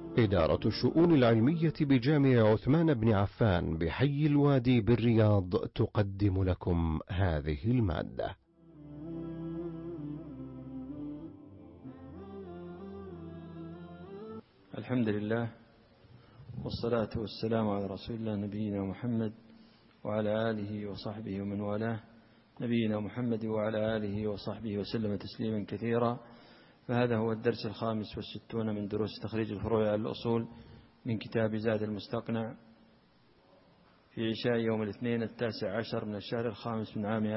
إدارة الشؤون العلمية بجامع عثمان بن عفان بحي الوادي بالرياض تقدم لكم هذه المادة. الحمد لله والصلاة والسلام على رسول الله نبينا محمد وعلى آله وصحبه ومن والاه. نبينا محمد وعلى آله وصحبه وسلم تسليما كثيرا. فهذا هو الدرس 65 من دروس تخريج الفروع على الأصول من كتاب زاد المستقنع في عشاء يوم الاثنين 19 من الشهر الخامس من عام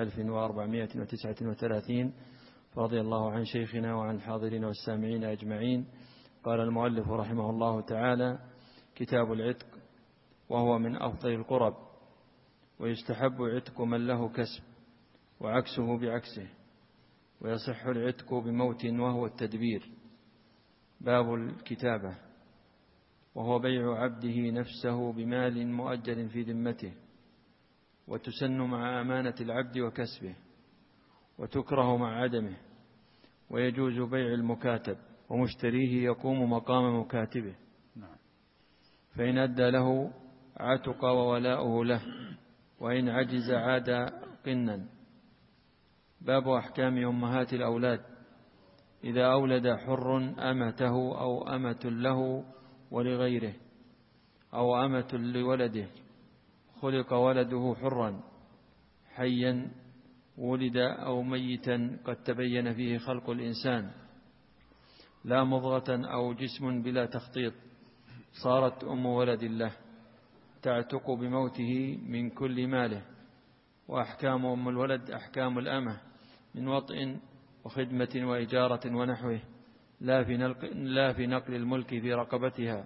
1439. رضي الله عن شيخنا وعن الحاضرين والسامعين أجمعين. قال المؤلف رحمه الله تعالى: كتاب العتق، وهو من أفضل القرب، ويستحب عتق من له كسب وعكسه بعكسه، ويصح العتق بموت وهو التدبير. باب الكتابة، وهو بيع عبده نفسه بمال مؤجل في ذمته، وتسن مع أمانة العبد وكسبه، وتكره مع عدمه، ويجوز بيع المكاتب، ومشتريه يقوم مقام مكاتبه، فإن أدى له عتق وولاؤه له، وإن عجز عاد قنا. باب أحكام أمهات الأولاد، إذا أولد حر أمته أو أمة له ولغيره أو أمة لولده، خلق ولده حرا حيا ولد أو ميتا قد تبين فيه خلق الإنسان، لا مضغة أو جسم بلا تخطيط، صارت أم ولد له تعتق بموته من كل ماله. وأحكام أم الولد أحكام الأمة من وطئ وخدمة وإجارة ونحوه، لا في نقل الملك في رقبتها،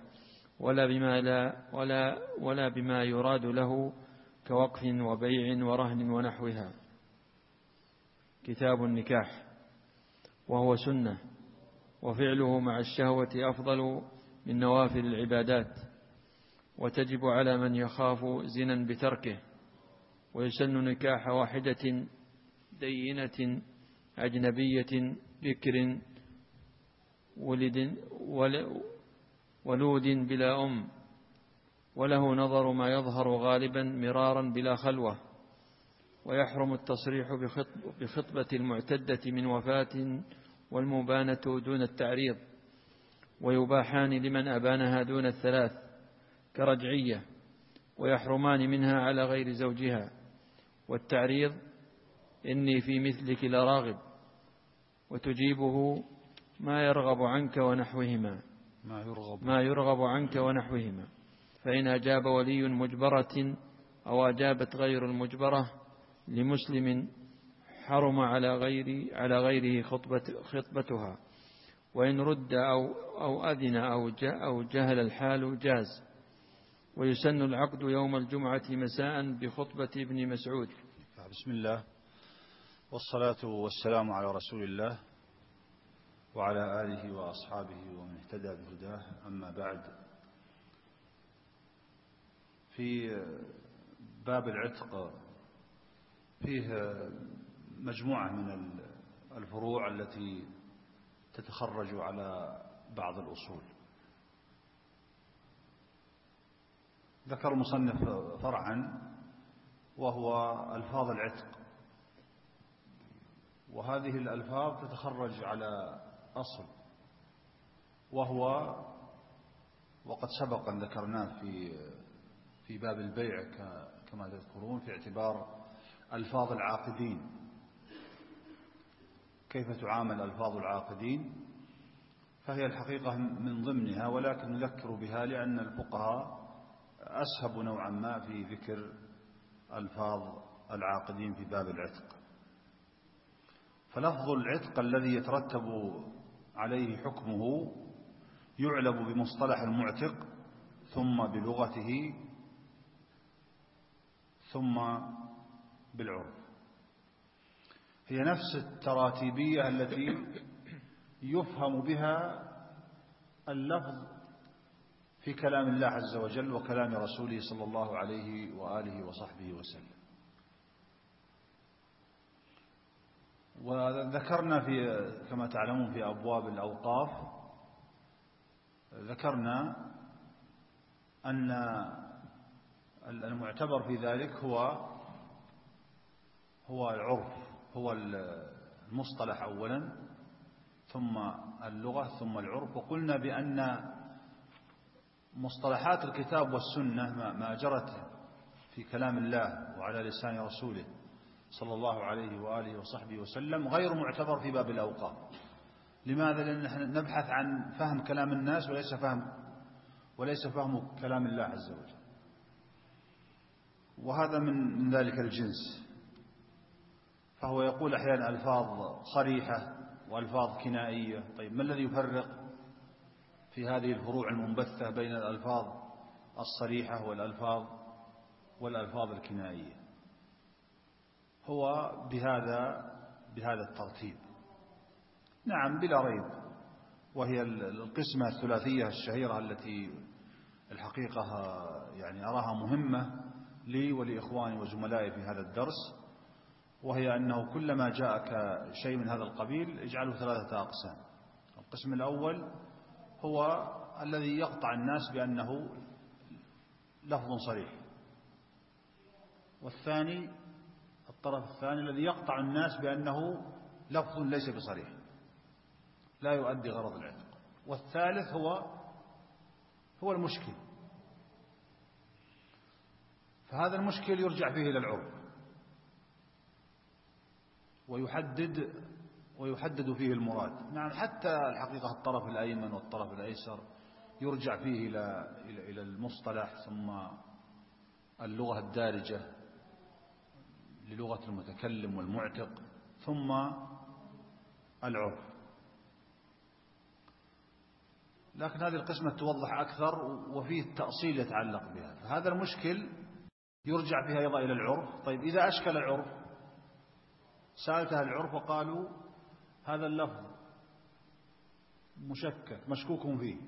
ولا بما يراد له كوقف وبيع ورهن ونحوها. كتاب النكاح، وهو سنة، وفعله مع الشهوة أفضل من نوافل العبادات، وتجب على من يخاف زنا بتركه. ويسن نكاح واحدة دينة أجنبية بكر ولود بلا أم، وله نظر ما يظهر غالبا مرارا بلا خلوة. ويحرم التصريح بخطبة المعتدة من وفاة والمبانة دون التعريض، ويباحان لمن أبانها دون الثلاث كرجعية، ويحرمان منها على غير زوجها. والتعريض إني في مثلك لراغب، وتجيبه ما يرغب عنك ونحوهما. فإن أجاب ولي مجبرة أو أجابت غير المجبرة لمسلم حرم على غيره خطبتها. وإن رد أو أذن أو جهل الحال جاز. ويسن العقد يوم الجمعة مساء بخطبة ابن مسعود. بسم الله والصلاة والسلام على رسول الله وعلى آله وأصحابه ومن اهتدى بهداه. أما بعد، في باب العتق فيه مجموعة من الفروع التي تتخرج على بعض الأصول. ذكر المصنف فرعا وهو ألفاظ العتق، وهذه الألفاظ تتخرج على أصل، وقد سبق أن ذكرناه في باب البيع كما تذكرون، في اعتبار ألفاظ العاقدين، كيف تعامل ألفاظ العاقدين. فهي الحقيقة من ضمنها، ولكن نذكر بها لأن الفقهاء أسهبوا نوعا ما في ذكر ألفاظ العاقدين في باب العتق. فلفظ العتق الذي يترتب عليه حكمه يعلب بمصطلح المعتق، ثم بلغته، ثم بالعرف. هي نفس التراتيبية التي يفهم بها اللفظ في كلام الله عز وجل وكلام رسوله صلى الله عليه وآله وصحبه وسلم. وذكرنا كما تعلمون في أبواب الأوقاف ذكرنا أن المعتبر في ذلك هو العرف، هو المصطلح أولا ثم اللغة ثم العرف. وقلنا بأن مصطلحات الكتاب والسنة ما جرت في كلام الله وعلى لسان رسوله صلى الله عليه وآله وصحبه وسلم غير معتبر في باب الأوقاف. لماذا؟ لأن نحن نبحث عن فهم كلام الناس وليس فهم كلام الله عز وجل، وهذا من ذلك الجنس. فهو يقول أحيانا ألفاظ صريحة وألفاظ كنائية. طيب ما الذي يفرق في هذه الفروع المنبثة بين الألفاظ الصريحة والألفاظ الكنائية؟ هو بهذا الترتيب. نعم بلا ريب، وهي القسمة الثلاثية الشهيرة التي الحقيقة يعني أراها مهمة لي ولإخواني وزملائي في هذا الدرس، وهي أنه كلما جاءك شيء من هذا القبيل اجعله 3 أقسام. القسم الأول هو الذي يقطع الناس بأنه لفظ صريح، والثاني الطرف الثاني الذي يقطع الناس بأنه لفظ ليس بصريح لا يؤدي غرض العتق، والثالث هو المشكل. فهذا المشكل يرجع فيه إلى العرف ويحدد فيه المراد. نعم حتى الحقيقة الطرف الأيمن والطرف الأيسر يرجع فيه إلى المصطلح، ثم اللغة الدارجة للغة المتكلم والمعتق، ثم العرف. لكن هذه القسمة توضح أكثر وفيه التأصيل يتعلق بها. فهذا المشكل يرجع فيها أيضا إلى العرف. طيب إذا أشكل العرف سألت أهل العرف وقالوا هذا اللفظ مشكك مشكوك فيه،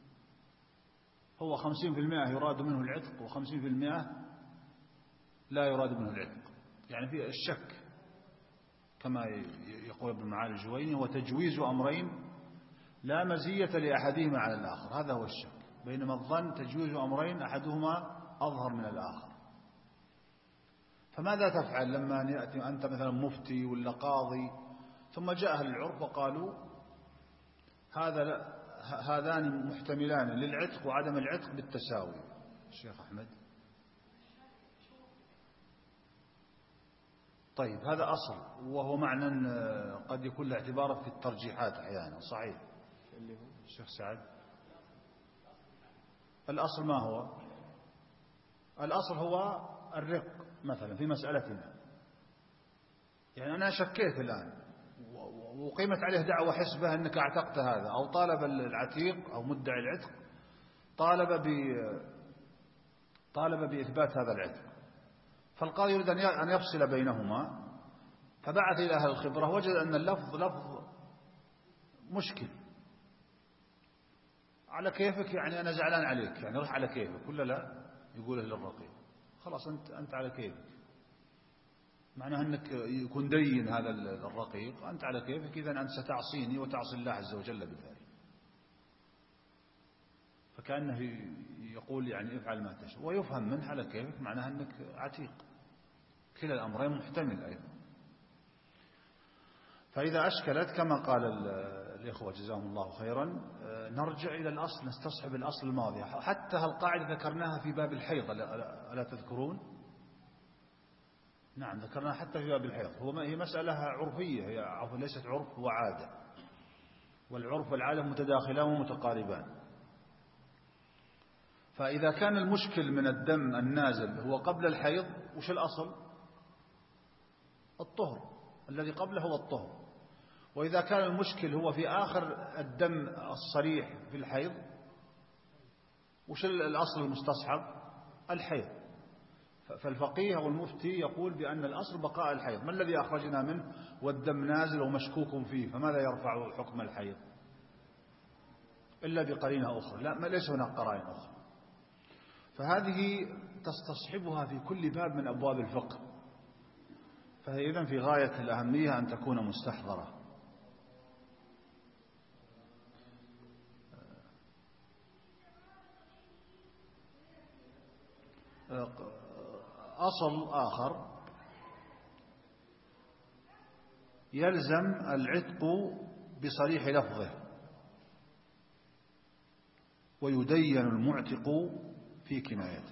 هو 50% يراد منه العتق و50% لا يراد منه العتق، يعني في الشك كما يقول ابن معالي الجويني هو تجويز أمرين لا مزية لأحدهما على الآخر. هذا هو الشك، بينما الظن تجويز أمرين أحدهما أظهر من الآخر. فماذا تفعل لما يأتي أنت مثلا مفتي ولا قاضي ثم جاء أهل العرف وقالوا هذان محتملان للعتق وعدم العتق بالتساوي؟ الشيخ أحمد طيب هذا أصل، وهو معنى قد يكون له اعتبار في الترجيحات أحيانا. صحيح الشيخ سعد. الأصل ما هو؟ الأصل هو الرق مثلا في مسألتنا، يعني أنا شكيت الآن وقيمت عليه دعوة حسبة أنك اعتقت هذا، أو طالب العتيق أو مدعي العتق طالب بإثبات هذا العتق، فالقاضي يريد أن يفصل بينهما، فبعث إلى أهل الخبرة وجد أن اللفظ لفظ مشكل. على كيفك، يعني أنا زعلان عليك، يعني روح على كيفك ولا لا؟ يقوله للرقيق خلاص أنت على كيفك، معناه أنك يكون دين هذا الرقيق، أنت على كيفك، إذن أنت ستعصيني وتعصي الله عز وجل بذلك. فكأنه يقول يعني افعل ما تشاء، ويفهم منه على كيفك معناه أنك عتيق. كلا الأمرين محتمل أيضا. فإذا أشكلت كما قال الإخوة جزاهم الله خيرا نرجع إلى الأصل، نستصحب الأصل الماضي. حتى هالقاعدة ذكرناها في باب الحيض ألا تذكرون؟ نعم ذكرناها حتى في باب الحيض. هي مسألة عرفية، هي ليست عرف وعادة، والعرف والعادة متداخلان ومتقاربان. فإذا كان المشكل من الدم النازل هو قبل الحيض، وش الأصل؟ الطهر، الذي قبله هو الطهر. وإذا كان المشكل هو في آخر الدم الصريح في الحيض، وش الأصل المستصحب؟ الحيض. فالفقيه والمفتي يقول بأن الأصل بقاء الحيض. ما الذي أخرجنا منه والدم نازل ومشكوك فيه، فماذا يرفع حكم الحيض إلا بقرينة أخرى؟ لا، ما ليس هناك قرائن أخرى. فهذه تستصحبها في كل باب من أبواب الفقه، فهي إذن في غاية الأهمية أن تكون مستحضرة. أصل آخر يلزم العتق بصريح لفظه، ويدين المعتق في كنايته.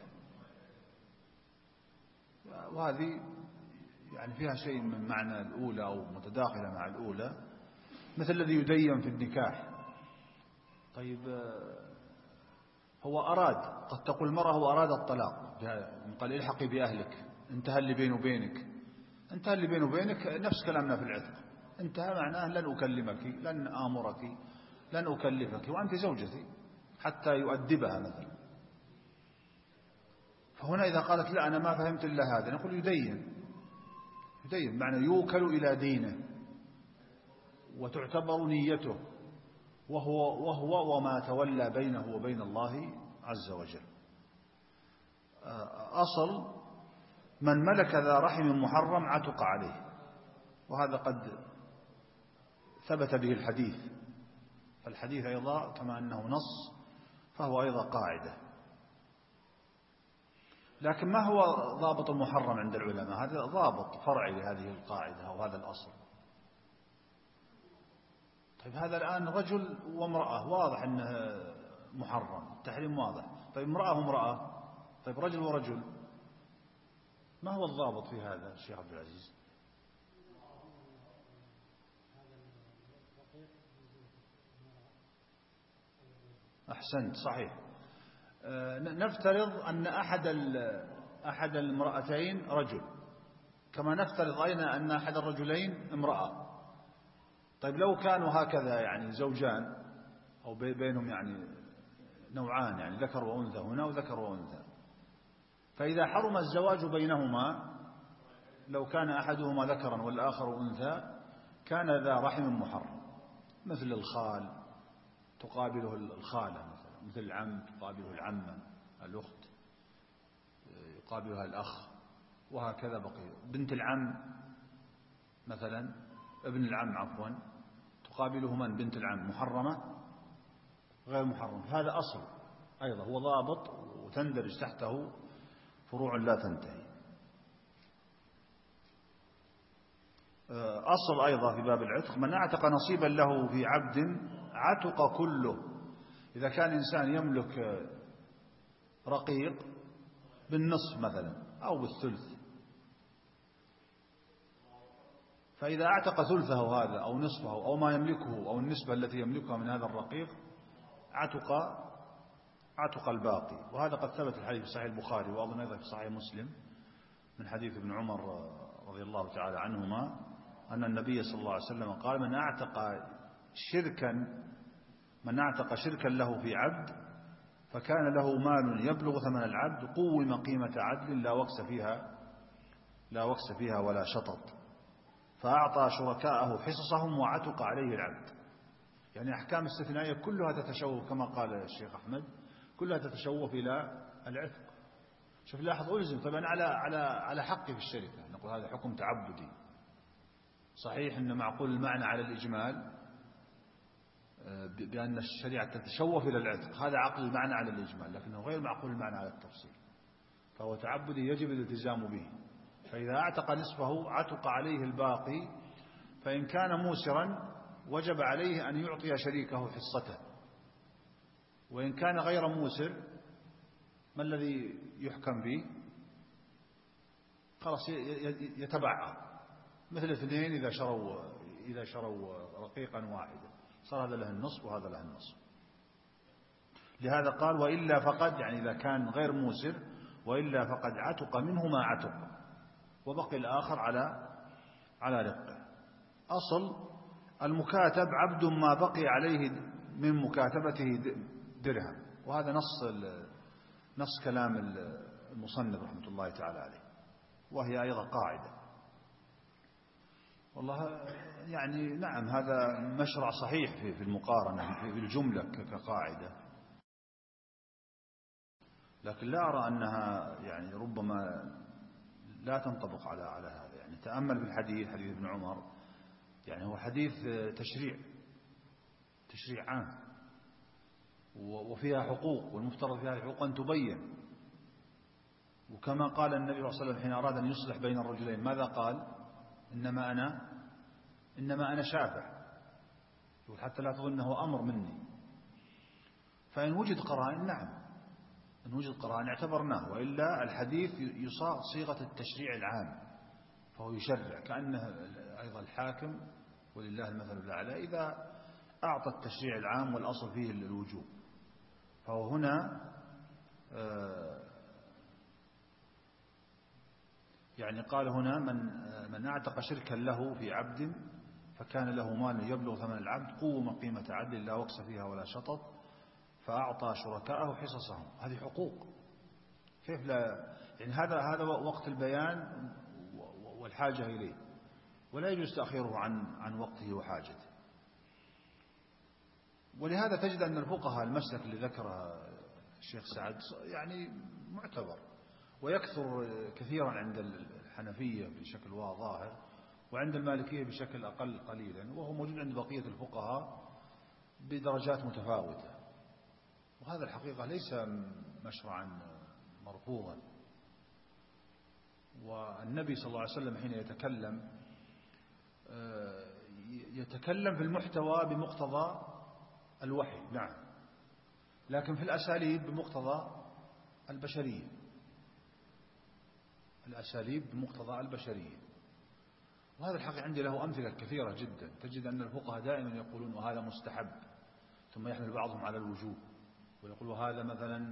وهذه يعني فيها شيء من معنى الأولى أو متداخلة مع الأولى، مثل الذي يدين في النكاح. طيب هو أراد، قد تقول المرأة هو أراد الطلاق، قال الحقي بأهلك، انتهى اللي بينه وبينك، انتهى اللي بينه وبينك، نفس كلامنا في العتق، انتهى معناه لن أكلمك، لن آمرك، لن أكلفك، وأنت زوجتي، حتى يؤدبها مثلا. فهنا إذا قالت لا أنا ما فهمت إلا هذا، نقول يدين معنى يوكل إلى دينه وتعتبر نيته، وهو وما تولى بينه وبين الله عز وجل. أصل من ملك ذا رحم محرم عتق عليه، وهذا قد ثبت به الحديث، فالحديث أيضا كما أنه نص فهو أيضا قاعدة. لكن ما هو ضابط المحرم عند العلماء؟ هذا ضابط فرعي لهذه القاعدة أو هذا الأصل. طيب هذا الآن رجل وامرأة، واضح أنه محرم، التحريم واضح. طيب امرأة وامرأة، طيب رجل ورجل، ما هو الضابط في هذا الشيخ عبد العزيز؟ أحسنت، صحيح. نفترض أن أحد المرأتين رجل، كما نفترض أيضا أن أحد الرجلين امرأة. طيب لو كانوا هكذا يعني زوجان أو بينهم يعني نوعان، يعني ذكر وأنثى هنا وذكر وأنثى، فإذا حرم الزواج بينهما، لو كان أحدهما ذكرا والآخر أنثى، كان ذا رحم محرم، مثل الخال تقابله الخالة مثلا، مثل العم تقابله العمة، الأخت يقابلها الأخ، وهكذا بقي. بنت العم مثلا، ابن العم عفوا، تقابله من؟ بنت العم، محرمة غير محرم. هذا أصل أيضا هو ضابط وتندرج تحته فروع لا تنتهي. أصل أيضا في باب العتق من اعتق نصيبا له في عبد عتق كله. إذا كان إنسان يملك رقيق بالنصف مثلا أو بالثلث، فإذا اعتق ثلثه هذا أو نصفه أو ما يملكه أو النسبة التي يملكها من هذا الرقيق، عتق الباقي. وهذا قد ثبت الحديث في صحيح البخاري، وأظن أيضا في صحيح مسلم من حديث ابن عمر رضي الله تعالى عنهما أن النبي صلى الله عليه وسلم قال من اعتق شركا له في عبد فكان له مال يبلغ ثمن العبد قوم قيمة عدل لا وكس فيها ولا شطط، فأعطى شركاءه حصصهم وعتق عليه العبد. يعني أحكام استثنائية كلها تتشوف كما قال الشيخ أحمد، كلها تتشوف إلى العتق. شوف لاحظ ألزم طبعا على حقي في الشركة، نقول هذا حكم تعبدي صحيح، إن معقول المعنى على الإجمال بأن الشريعة تتشوف إلى العتق، هذا عقل المعنى على الإجمال، لكنه غير معقول المعنى على التفصيل، فهو تعبدي يجب الالتزام به. فإذا اعتق نصفه عتق عليه الباقي، فإن كان موسرا وجب عليه أن يعطي شريكه حصته، وإن كان غير موسر ما الذي يحكم به؟ خلاص يتبعها، مثل اثنين إذا شروا رقيقا واحدا، صار هذا له النصف وهذا له النصف. لهذا قال وإلا فقد، يعني إذا كان غير موسر، وإلا فقد عتق منه ما عتق وبقي الآخر على رقه. أصل المكاتب عبد ما بقي عليه من مكاتبته درهم، وهذا نص كلام المصنف رحمة الله تعالى عليه، وهي أيضا قاعدة. والله يعني نعم هذا مشرع صحيح في المقارنة في الجملة كقاعدة، لكن لا أرى أنها يعني ربما لا تنطبق على هذا. يعني تأمل في الحديث، حديث ابن عمر، يعني هو حديث تشريع عام، وفيها حقوق، والمفترض فيها حقوق أن تبين. وكما قال النبي صلى الله عليه وسلم حين أراد أن يصلح بين الرجلين ماذا قال؟ إنما أنا شافع، يقول حتى لا تظن أنه أمر مني. فإن وجد قرائن نعم، إن وجد قرائن اعتبرناه، وإلا الحديث يصاغ صيغة التشريع العام، فهو يشرع كأنه أيضا الحاكم ولله المثل الأعلى إذا أعطى التشريع العام والأصل فيه الوجوب. فهو هنا يعني قال هنا من أعتق شركا له في عبد فكان له مال يبلغ ثمن العبد قوم قيمة عدل لا وكس فيها ولا شطط فأعطى شركاءه حصصهم. هذه حقوق، كيف لا؟ يعني هذا وقت البيان والحاجة إليه، ولا يجوز تأخيره عن وقته وحاجته. ولهذا تجد أن الفقهاء المسلك اللي ذكره الشيخ سعد يعني معتبر، ويكثر كثيرا عند الحنفية بشكل ظاهر، وعند المالكية بشكل أقل قليلا، وهو موجود عند بقية الفقهاء بدرجات متفاوتة. وهذا الحقيقة ليس مشرعا مرفوضا. والنبي صلى الله عليه وسلم حين يتكلم في المحتوى بمقتضى الوحي نعم، لكن في الأساليب بمقتضى البشرية، الأساليب بمقتضى البشرية. وهذا الحقيقة عندي له أمثلة كثيرة جدا. تجد أن الفقهاء دائما يقولون وهذا مستحب، ثم يحمل بعضهم على الوجوب، ويقول هذا مثلا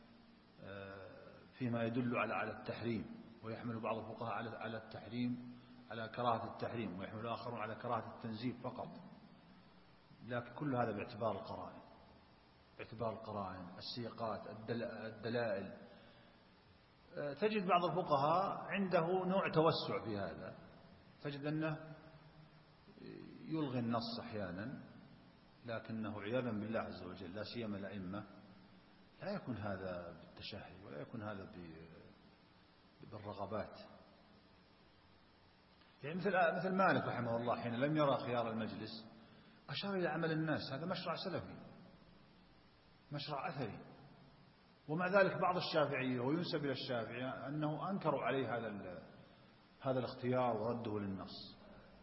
فيما يدل على التحريم، ويحمل بعض الفقهاء على التحريم على كراهة التحريم، ويحمل آخرون على كراهة التنزيل فقط. لكن كل هذا باعتبار القرائن السياقات الدلائل. تجد بعض الفقهاء عنده نوع توسع في هذا، تجد أنه يلغي النص أحيانا، لكنه عياذا بالله عز وجل لا سيما الأئمة لا يكون هذا بالتشهي ولا يكون هذا بالرغبات. يعني مثل مالك رحمه الله حين لم يرى خيار المجلس أشار إلى عمل الناس، هذا مشرع سلفي مشرع أثري. ومع ذلك بعض الشافعية وينسب إلى الشافعية أنه أنكروا عليه هذا الاختيار ورده للنص.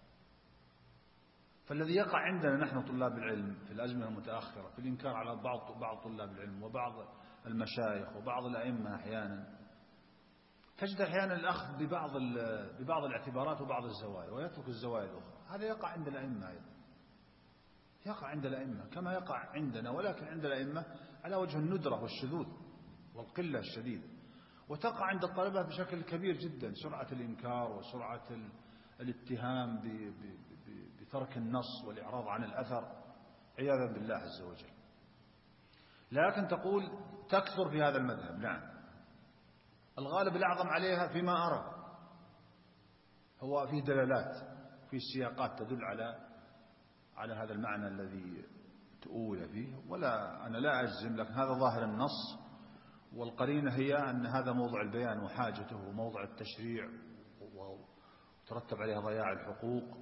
فالذي يقع عندنا نحن طلاب العلم في الأزمنة المتأخرة في الإنكار على بعض طلاب العلم وبعض المشايخ وبعض الأئمة أحيانا، تجد أحيانا الأخذ ببعض الاعتبارات وبعض الزوايا ويترك الزوايا الأخرى. هذا يقع عند الأئمة أيضا، يقع عند الأئمة كما يقع عندنا، ولكن عند الأئمة على وجه الندرة والشذوذ والقلة الشديدة. وتقع عند الطلبة بشكل كبير جدا سرعة الإنكار وسرعة الاتهام بترك النص والإعراض عن الأثر عياذا بالله عز وجل. لكن تقول تكثر في هذا المذهب نعم، الغالب الأعظم عليها فيما أرى هو فيه دلالات، فيه سياقات تدل على هذا المعنى الذي تؤول فيه. ولا أنا لا أجزم، لكن هذا ظاهر النص، والقرينة هي أن هذا موضع البيان وحاجته وموضع التشريع وترتب عليها ضياع الحقوق،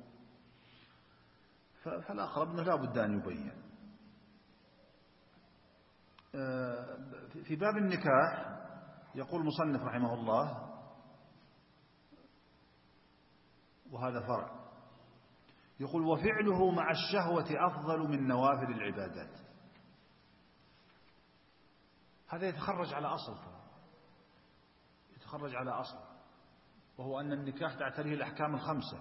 فالأقرب أنه لا بد أن يبين. في باب النكاح يقول المصنف رحمه الله، وهذا فرع، يقول وفعله مع الشهوة أفضل من نوافل العبادات. هذا يتخرج على أصل، وهو أن النكاح تعتريه الأحكام الخمسة.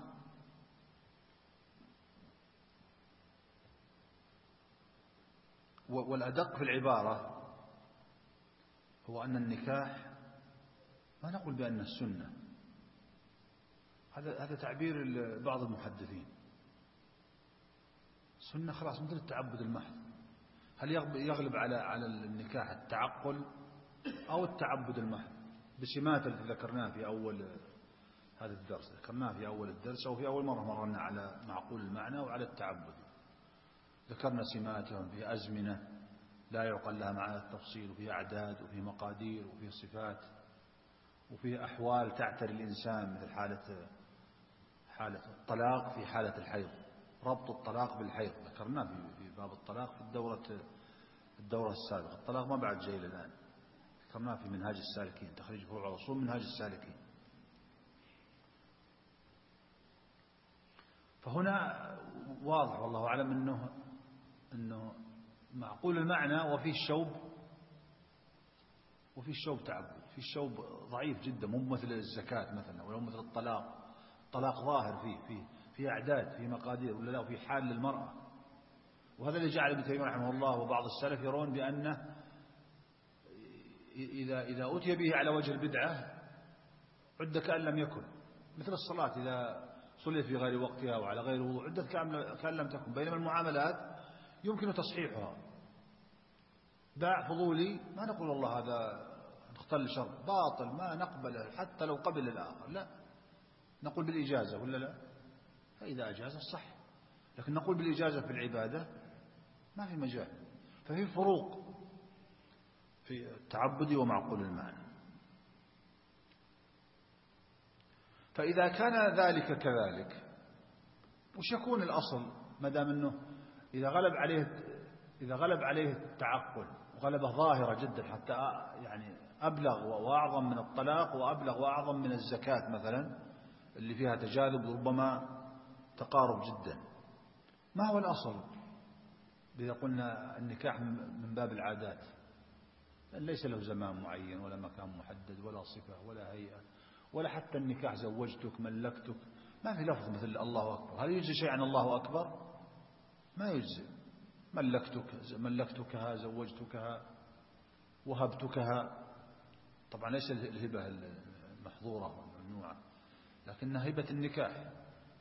والأدق في العبارة هو أن النكاح ما نقول بأنه السنة، هذا تعبير بعض المحدثين. السنة خلاص مثل التعبد المحض. هل يغلب على النكاح التعقل أو التعبد المحض بسمات التي ذكرناها في أول هذا الدرس، ذكرناها في أول الدرس أو في أول مرة مرنا على معقول المعنى وعلى التعبد. ذكرنا سماتهم في أزمنة لا يعقل لها معنى التفصيل، وفي أعداد وفي مقادير وفي صفات وفي أحوال تعتري الإنسان، مثل حالة الطلاق في حالة الحيض، ربط الطلاق بالحيض ذكرناه في باب الطلاق في الدورة السابقة. الطلاق ما بعد جاي الآن، ذكرناه في منهاج السالكين، تخريج فروع الأصول منهاج السالكين. فهنا واضح والله أعلم أنه معقول المعنى وفيه الشوب تعبد، في الشوب ضعيف جدا، مو مثل الزكاة مثلا ولا مثل الطلاق. الطلاق ظاهر فيه أعداد، فيه مقادير ولا لا، وفيه حال للمرأة. وهذا اللي جعل ابن تيمية رحمه الله وبعض السلف يرون بأنه إذا أتي به على وجه البدعة عد كأن لم يكن، مثل الصلاة إذا صليت في غير وقتها وعلى غير وضوء عدت كأن لم تكن. بينما المعاملات يمكن تصحيحها. باع فضولي ما نقول والله هذا اختل شرط باطل ما نقبله حتى لو قبل الآخر، لا، نقول بالإجازة ولا لا؟ فإذا أجاز الصح، لكن نقول بالإجازة في العبادة ما في مجال. ففي فروق في التعبد ومعقول المعنى. فإذا كان ذلك كذلك وش يكون الأصل؟ ما دام أنه إذا غلب عليه التعقل وغلبه ظاهرة جدا حتى يعني أبلغ وأعظم من الطلاق وأبلغ وأعظم من الزكاة مثلا اللي فيها تجاذب وربما تقارب جدا، ما هو الأصل؟ إذا قلنا النكاح من باب العادات، ليس له زمان معين ولا مكان محدد ولا صفة ولا هيئة، ولا حتى النكاح زوجتك ملكتك، ما في لفظ مثل الله أكبر. هل يجزي شيء عن الله أكبر؟ ما يجزي. ملكتكها، زوجتكها، وهبتكها. طبعا ليس الهبة المحظورة والممنوعة، لكنها هبة النكاح.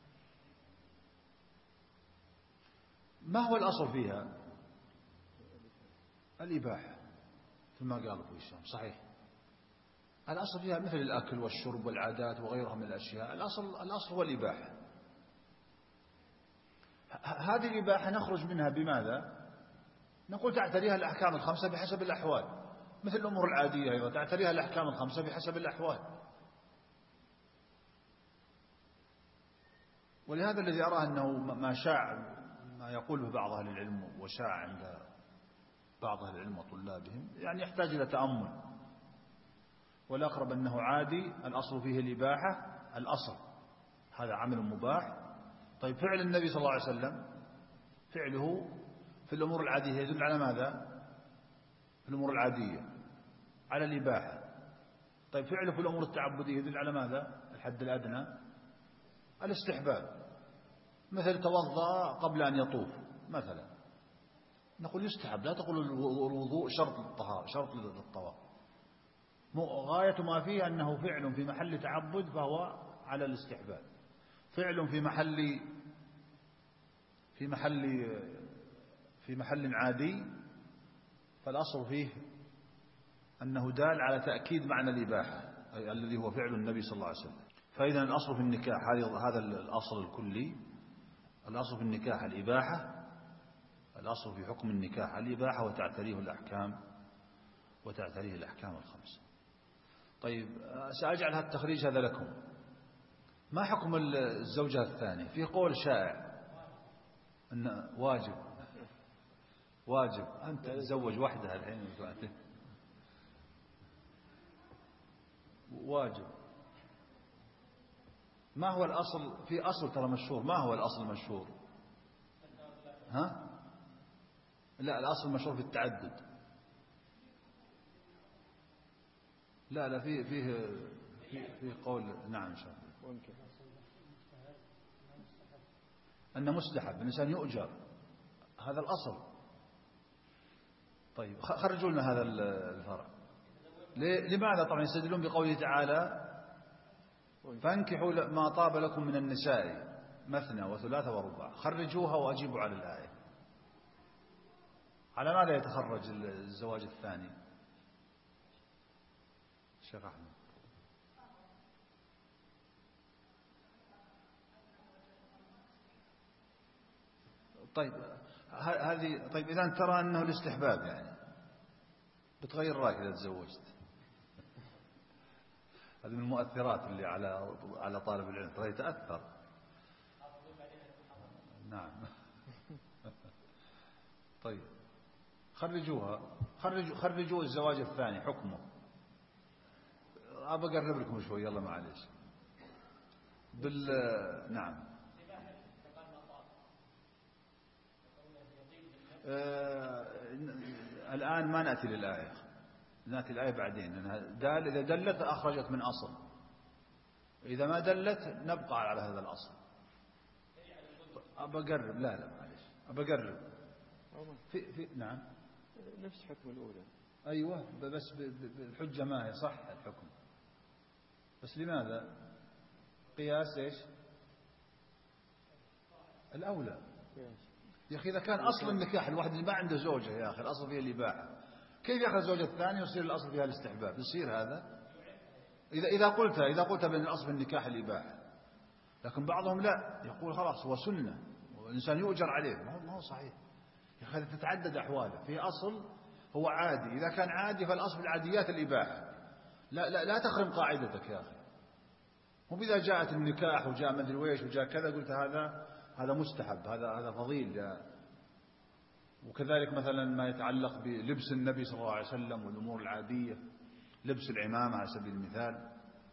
ما هو الأصل فيها؟ الإباحة، مثل ما قال أبو هشام صحيح. الأصل فيها مثل الأكل والشرب والعادات وغيرها من الأشياء، الأصل هو الإباحة. هذه الإباحة نخرج منها بماذا؟ نقول تعتريها الأحكام الخمسة بحسب الأحوال، مثل الأمور العادية أيضا تعتريها الأحكام الخمسة بحسب الأحوال. ولهذا الذي أراه أنه ما شاع، ما يقوله بعض أهل العلم وشاع عند بعض أهل العلم وطلابهم، يعني يحتاج إلى تأمل. والأقرب أنه عادي، الأصل فيه الإباحة، الأصل هذا عمل مباح. طيب فعل النبي صلى الله عليه وسلم فعله في الأمور العادية يدل على ماذا؟ في الأمور العادية على الإباحة. طيب فعله في الأمور التعبدية يدل على ماذا؟ الحد الأدنى الاستحباب، مثل توضأ قبل أن يطوف مثلا، نقول يستحب، لا تقول الوضوء شرط للطهارة شرط للطواف. غاية ما فيه أنه فعل في محل تعبد فهو على الاستحباب، فعل في محل عادي فالأصل فيه أنه دال على تأكيد معنى الإباحة أي الذي هو فعل النبي صلى الله عليه وسلم. فإذا الأصل في النكاح هذا الأصل الكلي، الأصل في النكاح الإباحة، الأصل في حكم النكاح الإباحة وتعتريه الأحكام الخمسة. طيب سأجعل هذا التخريج هذا لكم. ما حكم الزوجة الثانية؟ في قول شائع أن واجب أن تتزوج وحدها الحين واجب. ما هو الأصل؟ في أصل ترى مشهور، ما هو الأصل المشهور؟ ها؟ لا، الأصل المشهور في التعدد. لا فيه قول نعم إن شاء الله أن مستحب الإنسان يؤجر، هذا الأصل. طيب خرجوا لنا هذا الفرع. لماذا؟ طبعا يستدلون بقوله تعالى فانكحوا ما طاب لكم من النساء مثنى وثلاث ورباع. خرجوها وأجيبوا على الآية. على ماذا يتخرج الزواج الثاني؟ الشيخ أحمد. طيب هذه طيب إذا ترى أنه الاستحباب، يعني بتغير رأيك إذا تزوجت. هذه من المؤثرات اللي على طالب العلم، ترى يتأثر. نعم. طيب خرجوا الزواج الثاني حكمه أبى أقرب لكم شوي، يلا معليش. نعم. الآن ما نأتي للآية، نأتي الآية بعدين، لأنها إذا دلت أخرجت من أصل، إذا ما دلت نبقى على هذا الأصل. أبى أقرب، لا معليش، أبى أقرب نعم نفس حكم الأولى. أيوة، بس الحجة ما هي صح الحكم، بس لماذا قياس إيش الأولى؟ يا أخي إذا كان أصل النكاح الواحد اللي ما عنده زوجة يا أخي الأصل فيها الإباحة، كيف يأخذ زوجة الثانية ويصير الأصل فيها الاستحباب؟ يصير هذا إذا قلت بأن الأصل في النكاح الإباحة. لكن بعضهم لا، يقول خلاص هو سنة والإنسان يؤجر عليه. ما هو صحيح يا أخي، تتعدد أحواله. في أصل هو عادي، إذا كان عادي فالأصل العاديات الإباحة. لا تخرم قاعدتك يا أخي. مو إذا جاءت النكاح وجاء مدري ويش وجاء كذا قلت هذا مستحب، هذا فضيل. وكذلك مثلا ما يتعلق بلبس النبي صلى الله عليه وسلم والأمور العادية، لبس العمامة على سبيل المثال،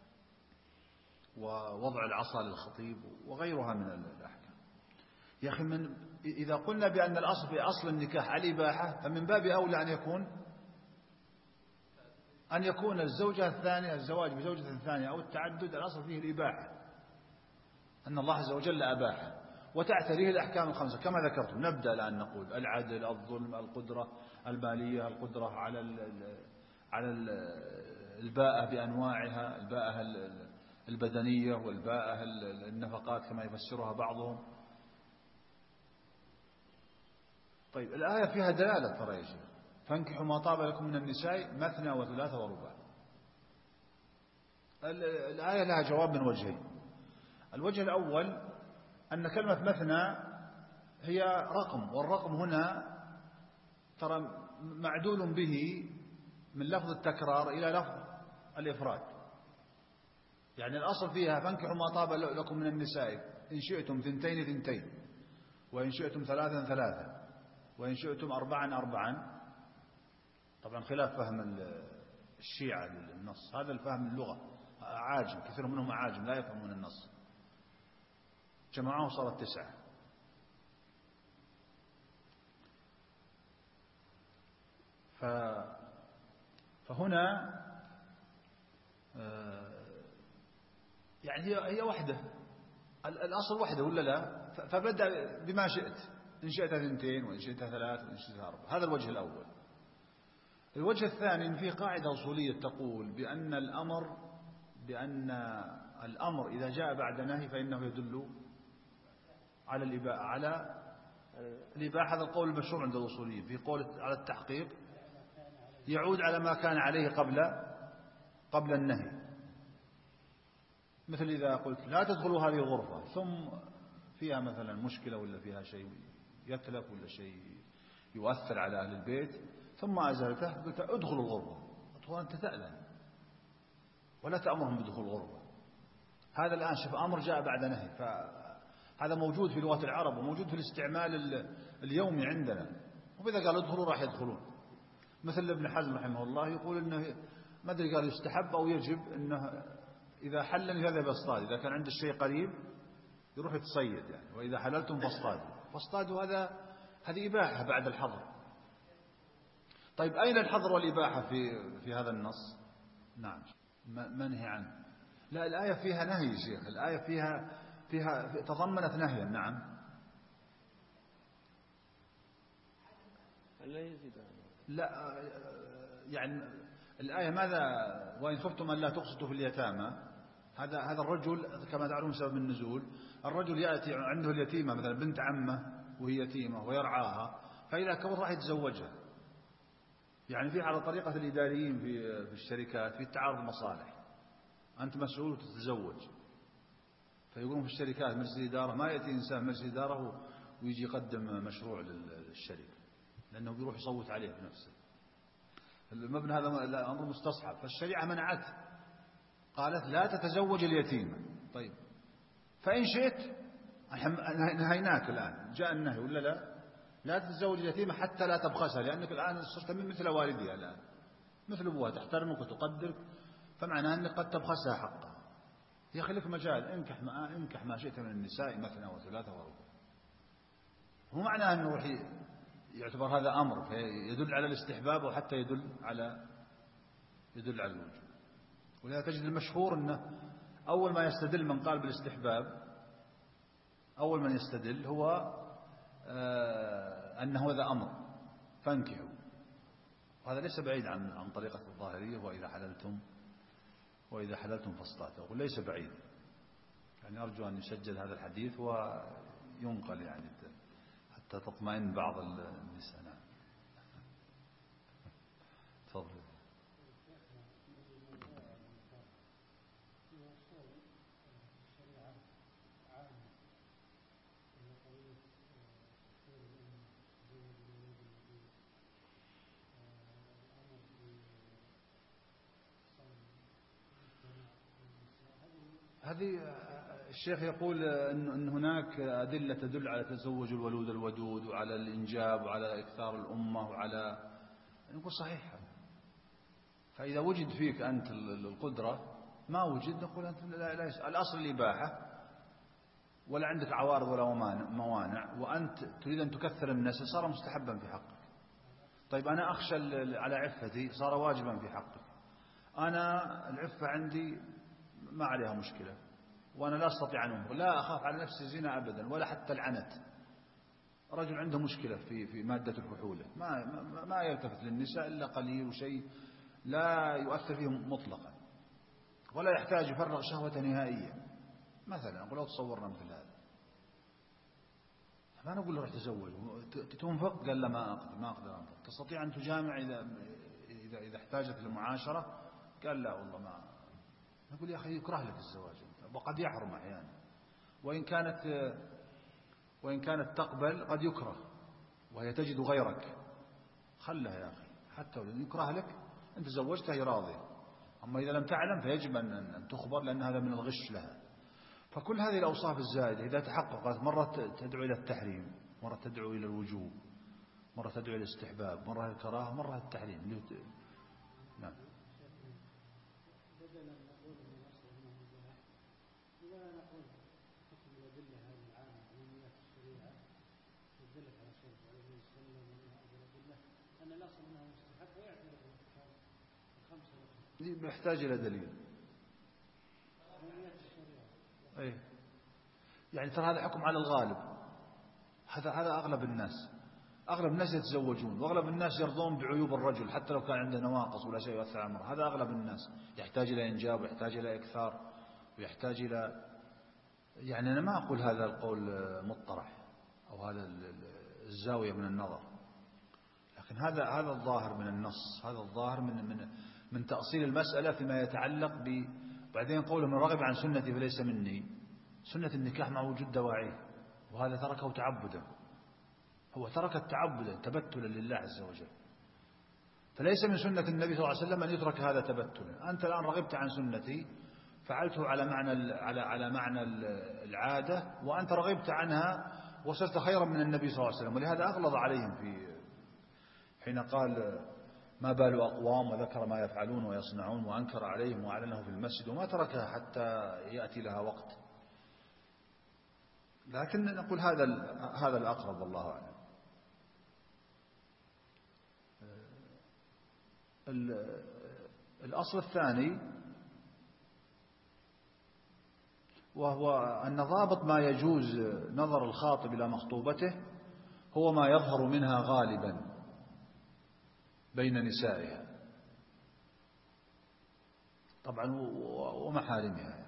ووضع العصا للخطيب وغيرها من الأحكام. يا أخي إذا قلنا بأن الأصل في أصل النكاح الإباحة، فمن باب أولى أن يكون الزوجة الثانية، الزواج بزوجة ثانية أو التعدد الأصل فيه الإباحة، أن الله عز وجل أباحه، وتعتريه الأحكام الخمسة كما ذكرتم. نبدأ الآن نقول العدل، الظلم، القدرة المالية، القدرة على الباءة بأنواعها، الباءة البدنية والباءة النفقات كما يفسرها بعضهم. طيب الآية فيها دلالة ترى يا شيخ، فانكحوا ما طاب لكم من النساء مثنى وثلاث ورباع. الآية لها جواب من وجهين. الوجه الأول أن كلمة مثنى هي رقم، والرقم هنا ترى معدول به من لفظ التكرار إلى لفظ الإفراد. يعني الأصل فيها فانكحوا ما طاب لكم من النساء إن شئتم 2 وإن شئتم 3 وإن شئتم 4. طبعا خلاف فهم الشيعة للنص، هذا الفهم اللغة عاجم، كثير منهم عاجم لا يفهمون النص، جمعوه صارت 9. فهنا يعني هي وحدة، الأصل وحده ولا لا؟ فبدأ بما شئت، إن شئت 2 وإن شئت 3 وإن شئت 4. هذا الوجه الأول. الوجه الثاني إن في قاعدة أصولية تقول بأن الأمر إذا جاء بعد نهي فإنه يدل على الإباحة. هذا القول المشهور عند الأصوليين. في قول على التحقيق يعود على ما كان عليه قبل النهي. مثل إذا قلت لا تدخلوا هذه الغرفة ثم فيها مثلا مشكلة ولا فيها شيء يتلف ولا شيء يؤثر على أهل البيت، ثم أزلته قلت ادخلوا الغرفة، ادخل أنت تأذن ولا تأمرهم بدخول الغرفة. هذا الآن شوف أمر جاء بعد نهي، فهذا موجود في لغة العرب وموجود في الاستعمال اليومي عندنا. وإذا قال ادخلوا راح يدخلون. مثل ابن حزم رحمه الله يقول إنه ما أدري قال يستحب أو يجب إنه إذا حلل يذهب يصطاد، إذا كان عنده الشيء قريب يروح يتصيد يعني. وإذا حللتم فاصطادوا هذه إباحة بعد الحظر. طيب أين الحظر والإباحة في هذا النص؟ نعم منهي عنه. لا الآية فيها نهي يا شيخ، الآية فيها تضمنت نهيا. نعم لا يعني الآية ماذا؟ وإن خفتم أن لا تقسطوا في اليتامى. هذا الرجل كما تعلمون سبب النزول، الرجل يأتي عنده اليتيمة مثلا بنت عمه وهي يتيمة ويرعاها، فإذا كبر راح يتزوجها. يعني في على طريقة الإداريين في الشركات في تعارض مصالح، أنت مسؤول وتتزوج، فيقولون في الشركات مجلس الإدارة ما يأتي إنسان مجلس الإدارة ويجي يقدم مشروع للشركة، لأنه بيروح يصوت عليه بنفسه. المبنى هذا أمر مستصحب، فالشريعة منعته، قالت لا تتزوج اليتيمة. طيب فإن شئت نهيناك الآن، جاء النهي ولا لا تتزوج اليتيمة حتى لا تبخسها، لأنك الآن صرت مثل والدها الآن، مثل أبوها، تحترمك وتقدرك، فمعناه أنك قد تبخسها حقها. يا أخي لك مجال، انكح ما شئت من النساء مثنى وثلاثة ورباع. هو معناه أنه يعتبر هذا أمر يدل على الاستحباب وحتى يدل على الوجوب. ولذا تجد المشهور أنه أول ما يستدل من قال بالاستحباب، أول من يستدل هو أنه هذا أمر فانكحوا. وهذا ليس بعيد عن طريقة الظاهرية وإذا حللتم فاصطادوا، ليس بعيد. يعني أرجو أن يسجل هذا الحديث وينقل يعني حتى تطمئن بعض النساء. نعم تفضل. هذه الشيخ يقول أن هناك أدلة تدل على تزوج الولود الودود وعلى الإنجاب وعلى إكثار الأمة وعلى، نقول صحيح. فإذا وجد فيك أنت القدرة، ما وجد نقول أنت لا الأصل الإباحة ولا عندك عوارض ولا موانع، وأنت تريد أن تكثر النسل، صار مستحبا في حقك. طيب أنا أخشى على عفتي، صار واجبا في حقك. أنا العفة عندي ما عليها مشكلة، وأنا لا أستطيع أن أنظر، لا أخاف على نفسي الزنا أبدا ولا حتى العنت. رجل عنده مشكلة في مادة الكحولة، ما يلتفت للنساء إلا قليل وشيء لا يؤثر فيه مطلقا، ولا يحتاج يفرغ شهوة نهائيا مثلا. أقول لو تصورنا مثل هذا، ما نقول له روح تزوج. تنفق؟ قال لا ما أقدر أنفق. تستطيع أن تجامع إذا احتاجت للمعاشرة؟ قال لا والله ما. نقول يا أخي يكره لك الزواج وقد يحرم أحيانا، وإن كانت تقبل قد يكره وهي تجد غيرك. خلها يا أخي حتى لو يكره لك، أنت زوجتها هي راضية. أما إذا لم تعلم فيجب أن تخبر، لأن هذا من الغش لها. فكل هذه الأوصاف الزائدة إذا تحققت، مرة تدعو إلى التحريم، مرة تدعو إلى الوجوب، مرة تدعو إلى الاستحباب، مرة الكراهة، مرة التحريم. نعم. يحتاج إلى دليل. أي يعني ترى هذا حكم على الغالب. هذا أغلب الناس يتزوجون، وأغلب الناس يرضون بعيوب الرجل حتى لو كان عنده نواقص ولا شيء يؤثر على المرأة. هذا أغلب الناس يحتاج إلى إنجاب ويحتاج إلى إكثار ويحتاج إلى، يعني أنا ما أقول هذا القول مطرح أو هذا الزاوية من النظر، لكن هذا الظاهر من النص، هذا الظاهر من تأصيل المسألة فيما يتعلق بعدين قوله من رغب عن سنتي فليس مني. سنة النكاح مع وجود دواعيه، وهذا تركه تعبدا. هو ترك التعبد تبتلا لله عز وجل، فليس من سنة النبي صلى الله عليه وسلم أن يترك هذا تبتلا. أنت الآن رغبت عن سنتي، فعلته على معنى العادة، وأنت رغبت عنها وصرت خيرا من النبي صلى الله عليه وسلم. ولهذا أغلظ عليهم حين قال ما بال أقوام، وذكر ما يفعلون ويصنعون وأنكر عليهم وأعلنه في المسجد وما تركها حتى يأتي لها وقت. لكن نقول هذا الأقرب والله أعلم. الأصل الثاني وهو أن ضابط ما يجوز نظر الخاطب إلى مخطوبته هو ما يظهر منها غالبا بين نسائها طبعا ومحارمها.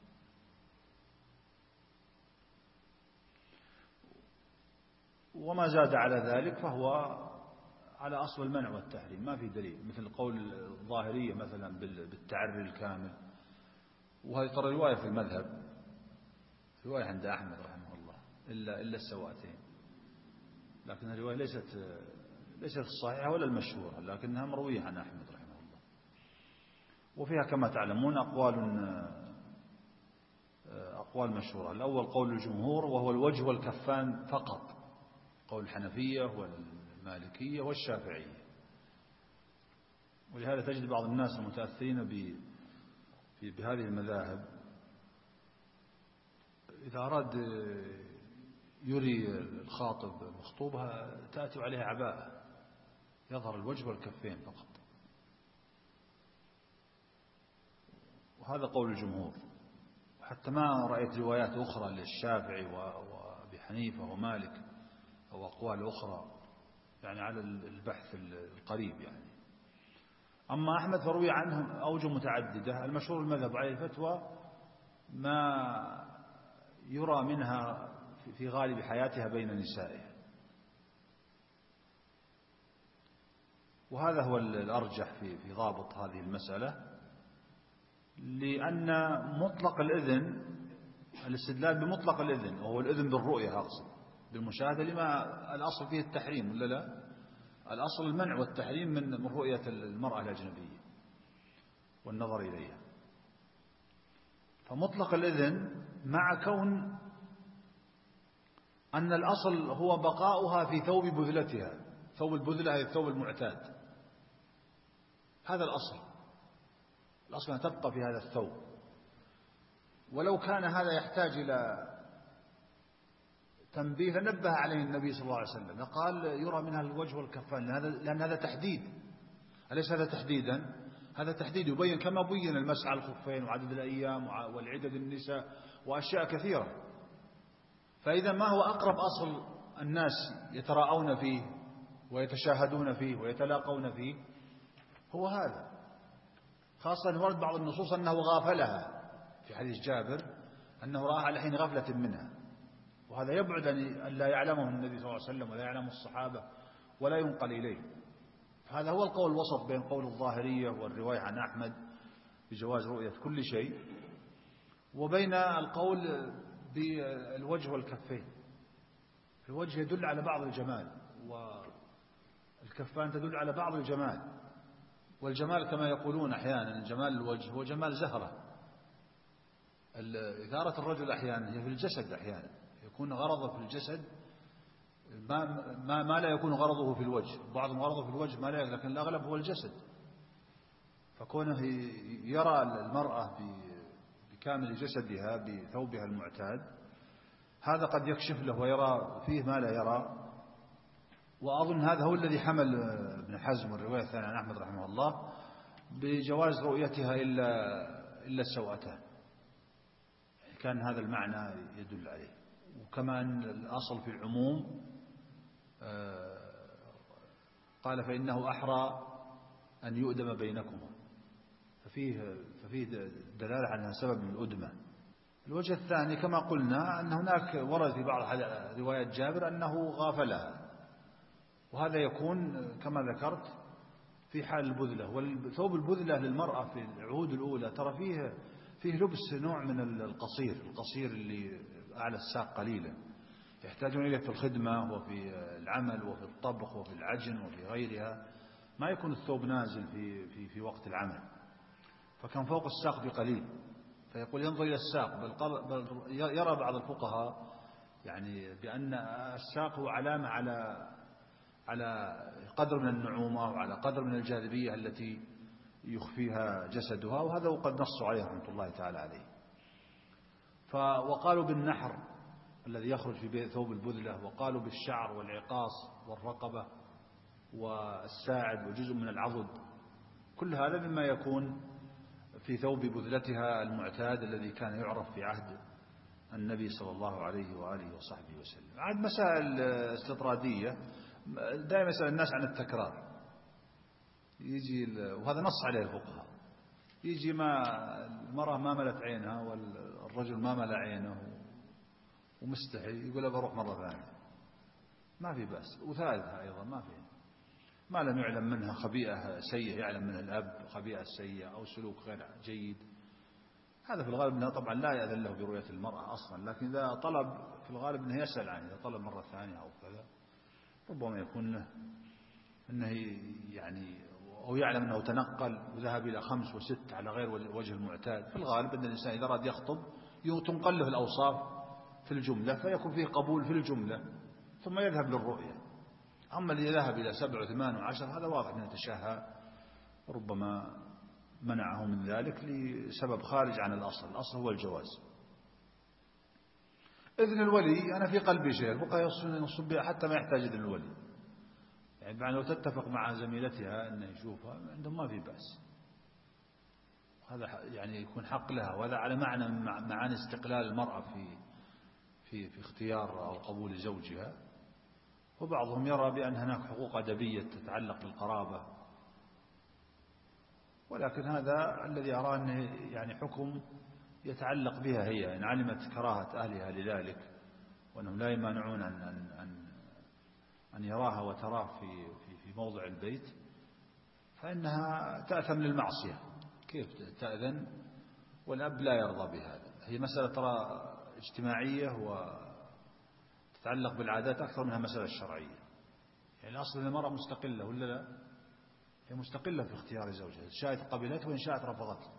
وما زاد على ذلك فهو على أصل المنع والتحريم، ما في دليل، مثل قول الظاهرية مثلا بالتعري الكامل. وهذه ترى رواية في المذهب، رواية عند أحمد رحمه الله إلا السواتين، لكن الرواية ليست الصحيحة ولا المشهورة، لكنها مروية عن أحمد رحمه الله. وفيها كما تعلمون أقوال مشهورة. الأول قول الجمهور وهو الوجه والكفان فقط، قول الحنفية والمالكية والشافعية. ولهذا تجد بعض الناس المتأثرين بهذه المذاهب إذا أراد يري الخاطب مخطوبها تأتي عليها عباءة يظهر الوجه والكفين فقط، وهذا قول الجمهور. حتى ما رأيت روايات أخرى للشافعي وأبي حنيفة ومالك أو أقوال أخرى يعني على البحث القريب يعني. أما أحمد فروي عنه أوجه متعددة، المشهور المذهب عليه الفتوى ما يرى منها في غالب حياتها بين نسائها، وهذا هو الأرجح في ضابط هذه المسألة، لأن مطلق الإذن الاستدلال بمطلق الإذن وهو الإذن بالرؤية أقصد بالمشاهدة، لما الأصل فيه التحريم ولا لا؟ الأصل المنع والتحريم من رؤية المرأة الأجنبية والنظر إليها. فمطلق الإذن مع كون أن الأصل هو بقاؤها في ثوب بذلتها، ثوب البذلة هي الثوب المعتاد، هذا الأصل أن تبقى في هذا الثوب. ولو كان هذا يحتاج إلى تنبيه لنبه عليه النبي صلى الله عليه وسلم، قال يرى منها الوجه والكفان، لأن هذا تحديد، أليس هذا تحديدا؟ هذا تحديد يبين كما بين المسح على الخفين وعدد الأيام والعدد النساء وأشياء كثيرة. فإذا ما هو أقرب أصل الناس يتراءون فيه ويتشاهدون فيه ويتلاقون فيه هو هذا، خاصة ورد بعض النصوص أنه غافلها في حديث جابر أنه رآها على حين غفلة منها، وهذا يبعد أن لا يعلمه النبي صلى الله عليه وسلم ولا يعلمه الصحابة ولا ينقل إليه. هذا هو القول الوسط بين قول الظاهرية والرواية عن أحمد بجواز رؤية كل شيء، وبين القول بالوجه والكفين. الوجه يدل على بعض الجمال والكفان تدل على بعض الجمال، والجمال كما يقولون أحيانا جمال الوجه هو جمال زهرة. إثارة الرجل أحيانا هي في الجسد، أحيانا يكون غرضه في الجسد ما لا يكون غرضه في الوجه، بعضهم غرضه في الوجه ما لا، لكن الأغلب هو الجسد. فكونه يرى المرأة بكامل جسدها بثوبها المعتاد هذا قد يكشف له ويرى فيه ما لا يرى. وأظن هذا هو الذي حمل ابن حزم والرواية الثانية عن أحمد رحمه الله بجواز رؤيتها إلا السوأتان، كان هذا المعنى يدل عليه. وكما أن الأصل في العموم قال فإنه أحرى أن يؤدم بينكما، ففيه دلالة على سبب الأدمة. الوجه الثاني كما قلنا أن هناك ورد في بعض روايات جابر أنه غافلها، وهذا يكون كما ذكرت في حال البذلة. والثوب البذلة للمرأة في العهود الأولى ترى فيه لبس نوع من القصير اللي أعلى الساق قليلا، يحتاجون إليه في الخدمة وفي العمل وفي الطبخ وفي العجن وفي غيرها، ما يكون الثوب نازل في وقت العمل، فكان فوق الساق بقليل. فيقول ينظر إلى الساق، بل يرى بعض الفقهاء يعني بأن الساق هو علامة على قدر من النعومة وعلى قدر من الجاذبية التي يخفيها جسدها، وهذا وقد نصوا عليه رحمة الله تعالى عليه. وقالوا بالنحر الذي يخرج في ثوب البذلة، وقالوا بالشعر والعقاص والرقبة والساعد وجزء من العضد، كل هذا مما يكون في ثوب بذلتها المعتاد الذي كان يعرف في عهد النبي صلى الله عليه وآله وصحبه وسلم. عاد مسائل استطرادية دائما يسأل الناس عن التكرار، يجي وهذا نص عليه الفقهاء، يجي المرأة ما ملت عينها والرجل ما ملأ عينه ومستحي يقول بروح مرة ثانية، ما في بأس، وثالثها أيضا ما لم يعلم منها خبيئة سيئة، يعلم منها الأب خبيئة سيئة أو سلوك غير جيد، هذا في الغالب أنه طبعا لا يأذن له برؤية المرأة أصلا، لكن إذا طلب في الغالب أنه يسأل عنه، إذا طلب مرة ثانية أو كذا ربما يكون أنه يعني أو يعلم أنه تنقل وذهب إلى 5 و6 على غير وجه المعتاد. في الغالب أن الإنسان إذا أراد يخطب تنقل له الأوصاف في الجملة فيكون فيه قبول في الجملة ثم يذهب للرؤية. أما الذي ذهب إلى 7 و8 و10 هذا واضح أنه يتشهى، ربما منعه من ذلك لسبب خارج عن الأصل هو الجواز. إذن الولي أنا في قلبي شيء، الفقهاء ينصب بها حتى ما يحتاج إذن الولي، يعني لو تتفق مع زميلتها أنه يشوفها عندهم ما في بأس، هذا يعني يكون حق لها، وهذا على معنى من معاني استقلال المرأة في اختيار أو قبول زوجها. وبعضهم يرى بأن هناك حقوق أدبية تتعلق بالقرابة، ولكن هذا الذي أراه أنه يعني حكم يتعلق بها هي، إن علمت كراهة أهلها لذلك وأنهم لا يمانعون أن يراها وتراه في موضع البيت، فإنها تأثم للمعصية. كيف تأذن والأب لا يرضى بهذا؟ هي مسألة ترى اجتماعية وتتعلق بالعادات أكثر منها مسألة شرعية. يعني أصل المرأة مستقلة ولا لا؟ هي مستقلة في اختيار زوجها، إن شاءت قبلته وإن شاءت رفضته.